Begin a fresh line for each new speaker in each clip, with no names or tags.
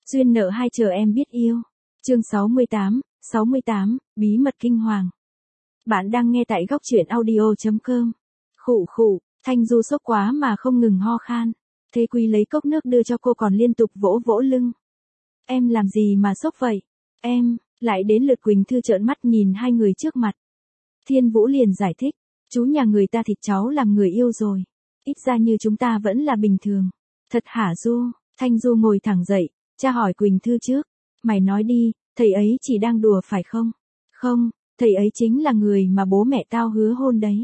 Duyên nợ hai chờ em biết yêu. Chương 68, bí mật kinh hoàng. Bạn đang nghe tại góc truyện audio.com. Khụ khụ, Thanh Du sốc quá mà không ngừng ho khan. Thế Quý lấy cốc nước đưa cho cô còn liên tục vỗ vỗ lưng. Em làm gì mà sốc vậy? Em, lại đến lượt Quỳnh Thư trợn mắt nhìn hai người trước mặt. Thiên Vũ liền giải thích, chú nhà người ta thịt cháu làm người yêu rồi. Ít ra như chúng ta vẫn là bình thường. Thật hả Du? Thanh Du ngồi thẳng dậy, cha hỏi Quỳnh Thư trước. Mày nói đi, thầy ấy chỉ đang đùa phải không? Không, thầy ấy chính là người mà bố mẹ tao hứa hôn đấy.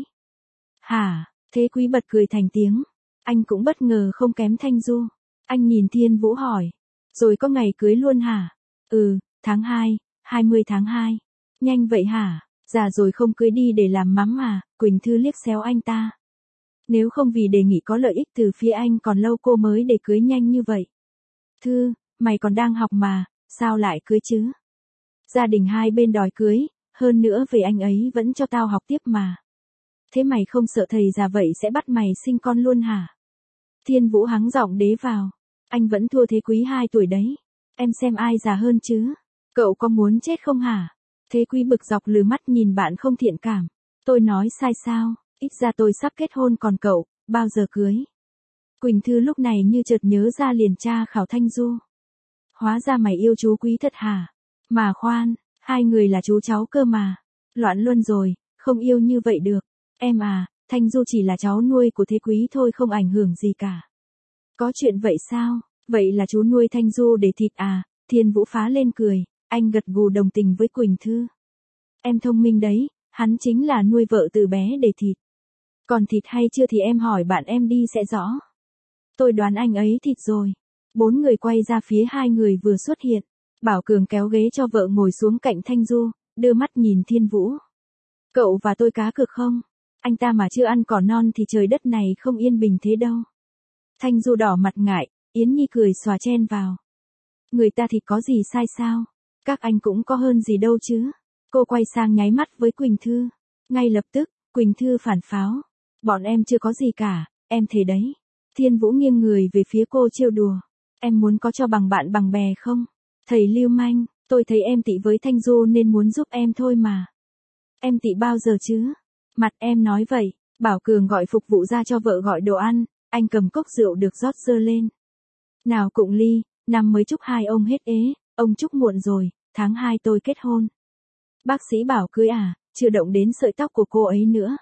Hả? Thế Quý bật cười thành tiếng. Anh cũng bất ngờ không kém Thanh Du. Anh nhìn Thiên Vũ hỏi. Rồi có ngày cưới luôn hả? Ừ, tháng 2, 20 tháng 2. Nhanh vậy hả? Già rồi không cưới đi để làm mắm à? Quỳnh Thư liếc xéo anh ta. Nếu không vì đề nghị có lợi ích từ phía anh còn lâu cô mới để cưới nhanh như vậy. Thư, mày còn đang học mà, sao lại cưới chứ? Gia đình hai bên đòi cưới, hơn nữa về anh ấy vẫn cho tao học tiếp mà. Thế mày không sợ thầy già vậy sẽ bắt mày sinh con luôn hả? Thiên Vũ hắng giọng đế vào. Anh vẫn thua Thế Quý 2 tuổi đấy. Em xem ai già hơn chứ? Cậu có muốn chết không hả? Thế Quý bực dọc lừ mắt nhìn bạn không thiện cảm. Tôi nói sai sao? Ít ra tôi sắp kết hôn còn cậu, bao giờ cưới? Quỳnh Thư lúc này như chợt nhớ ra liền tra khảo Thanh Du. Hóa ra mày yêu chú Quý thật hả? Mà khoan, hai người là chú cháu cơ mà. Loạn luân rồi, không yêu như vậy được. Em à, Thanh Du chỉ là cháu nuôi của Thế Quý thôi không ảnh hưởng gì cả. Có chuyện vậy sao? Vậy là chú nuôi Thanh Du để thịt à? Thiên Vũ phá lên cười, anh gật gù đồng tình với Quỳnh Thư. Em thông minh đấy, hắn chính là nuôi vợ từ bé để thịt. Còn thịt hay chưa thì em hỏi bạn em đi sẽ rõ. Tôi đoán anh ấy thịt rồi. Bốn người quay ra phía hai người vừa xuất hiện. Bảo Cường kéo ghế cho vợ ngồi xuống cạnh Thanh Du, đưa mắt nhìn Thiên Vũ. Cậu và tôi cá cược không? Anh ta mà chưa ăn cỏ non thì trời đất này không yên bình thế đâu. Thanh Du đỏ mặt ngại, Yến Nhi cười xòa chen vào. Người ta thì có gì sai sao? Các anh cũng có hơn gì đâu chứ. Cô quay sang nháy mắt với Quỳnh Thư. Ngay lập tức, Quỳnh Thư phản pháo. Bọn em chưa có gì cả, em thề đấy. Thiên Vũ nghiêng người về phía cô trêu đùa. Em muốn có cho bằng bạn bằng bè không? Thầy lưu manh, tôi thấy em tị với Thanh Du nên muốn giúp em thôi mà. Em tị bao giờ chứ? Mặt em nói vậy. Bảo Cường gọi phục vụ ra cho vợ gọi đồ ăn, anh cầm cốc rượu được rót dơ lên. Nào Cụng Ly, năm mới chúc hai ông hết ế, ông chúc muộn rồi, tháng 2 tôi kết hôn. Bác sĩ bảo cưới à, chưa động đến sợi tóc của cô ấy nữa.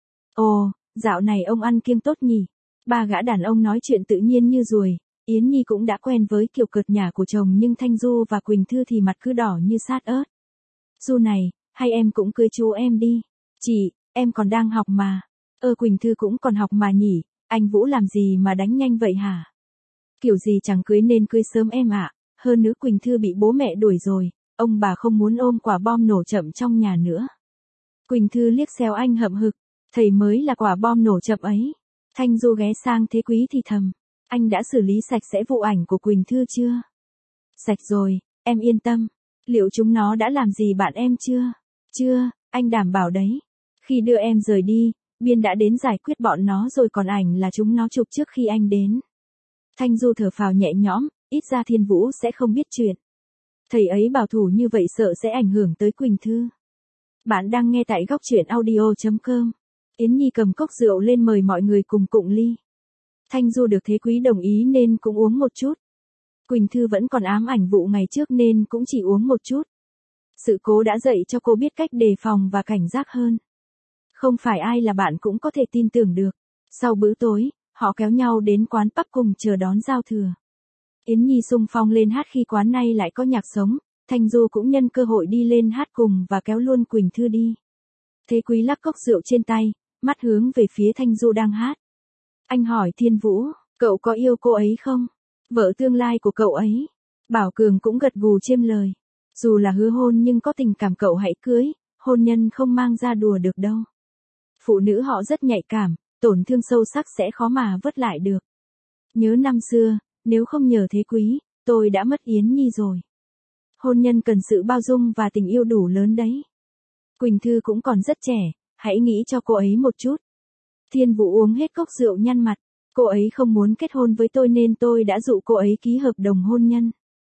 Ồ, dạo này ông ăn kiêng tốt nhỉ. Ba gã đàn ông nói chuyện tự nhiên như ruồi. Yến Nhi cũng đã quen với kiểu cợt nhả của chồng nhưng Thanh Du và Quỳnh Thư thì mặt cứ đỏ như sát ớt. Du này, hay em cũng cưới chú em đi. Chị, em còn đang học mà. Quỳnh Thư cũng còn học mà nhỉ, anh Vũ làm gì mà đánh nhanh vậy hả? Kiểu gì chẳng cưới nên cưới sớm em ạ. Hơn nữa Quỳnh Thư bị bố mẹ đuổi rồi, ông bà không muốn ôm quả bom nổ chậm trong nhà nữa. Quỳnh Thư liếc xéo anh hậm hực, thầy mới là quả bom nổ chậm ấy. Thanh Du ghé sang Thế Quý thì thầm, anh đã xử lý sạch sẽ vụ ảnh của Quỳnh Thư chưa? Sạch rồi, em yên tâm. Liệu chúng nó đã làm gì bạn em chưa? Chưa, anh đảm bảo đấy. Khi đưa em rời đi, Biên đã đến giải quyết bọn nó rồi còn ảnh là chúng nó chụp trước khi anh đến. Thanh Du thở phào nhẹ nhõm, ít ra Thiên Vũ sẽ không biết chuyện. Thầy ấy bảo thủ như vậy sợ sẽ ảnh hưởng tới Quỳnh Thư. Bạn đang nghe tại góc truyện audio.com. Yến Nhi cầm cốc rượu lên mời mọi người cùng Cụng Ly. Thanh Du được Thế Quý đồng ý nên cũng uống một chút. Quỳnh Thư vẫn còn ám ảnh vụ ngày trước nên cũng chỉ uống một chút. Sự cố đã dạy cho cô biết cách đề phòng và cảnh giác hơn. Không phải ai là bạn cũng có thể tin tưởng được. Sau bữa tối, họ kéo nhau đến quán pub cùng chờ đón giao thừa. Yến Nhi xung phong lên hát khi quán nay lại có nhạc sống. Thanh Du cũng nhân cơ hội đi lên hát cùng và kéo luôn Quỳnh Thư đi. Thế Quý lắc cốc rượu trên tay, mắt hướng về phía Thanh Du đang hát. Anh hỏi Thiên Vũ, cậu có yêu cô ấy không? Vợ tương lai của cậu ấy. Bảo Cường cũng gật gù chiêm lời. Dù là hứa hôn nhưng có tình cảm cậu hãy cưới, hôn nhân không mang ra đùa được đâu. Phụ nữ họ rất nhạy cảm, tổn thương sâu sắc sẽ khó mà vớt lại được. Nhớ năm xưa, nếu không nhờ Thế Quý, tôi đã mất Yến Nhi rồi. Hôn nhân cần sự bao dung và tình yêu đủ lớn đấy. Quỳnh Thư cũng còn rất trẻ, hãy nghĩ cho cô ấy một chút. Thiên Vũ uống hết cốc rượu nhăn mặt. Cô ấy không muốn kết hôn với tôi nên tôi đã dụ cô ấy ký hợp đồng hôn nhân.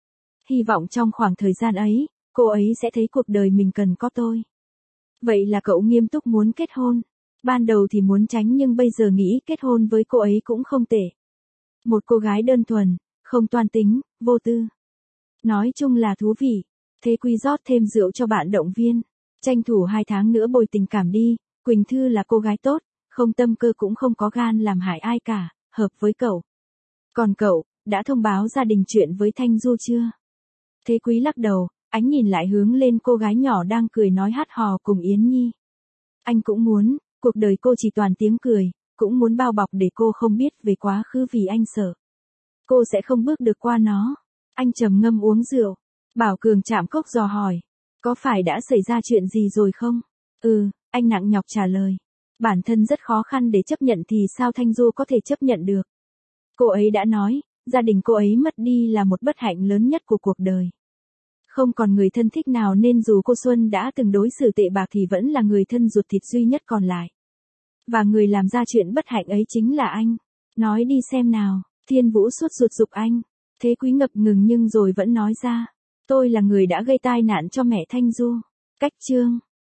Hy vọng trong khoảng thời gian ấy, cô ấy sẽ thấy cuộc đời mình cần có tôi. Vậy là cậu nghiêm túc muốn kết hôn. Ban đầu thì muốn tránh nhưng bây giờ nghĩ kết hôn với cô ấy cũng không tệ. Một cô gái đơn thuần, không toan tính, vô tư. Nói chung là thú vị. Thế Quý rót thêm rượu cho bạn động viên. Tranh thủ 2 tháng nữa bồi tình cảm đi, Quỳnh Thư là cô gái tốt, không tâm cơ cũng không có gan làm hại ai cả, hợp với cậu. Còn cậu, đã thông báo gia đình chuyện với Thanh Du chưa? Thế Quý lắc đầu, ánh nhìn lại hướng lên cô gái nhỏ đang cười nói hát hò cùng Yến Nhi. Anh cũng muốn, cuộc đời cô chỉ toàn tiếng cười, cũng muốn bao bọc để cô không biết về quá khứ vì anh sợ. Cô sẽ không bước được qua nó. Anh trầm ngâm uống rượu. Bảo Cường chạm cốc dò hỏi. Có phải đã xảy ra chuyện gì rồi không? Anh nặng nhọc trả lời. Bản thân rất khó khăn để chấp nhận thì sao Thanh Du có thể chấp nhận được? Cô ấy đã nói, gia đình cô ấy mất đi là một bất hạnh lớn nhất của cuộc đời. Không còn người thân thích nào nên dù cô Xuân đã từng đối xử tệ bạc thì vẫn là người thân ruột thịt duy nhất còn lại. Và người làm ra chuyện bất hạnh ấy chính là anh. Nói đi xem nào, Thiên Vũ sốt ruột giục anh. Thế Quý ngập ngừng nhưng rồi vẫn nói ra. Tôi là người đã gây tai nạn cho mẹ Thanh Du. Cách chương.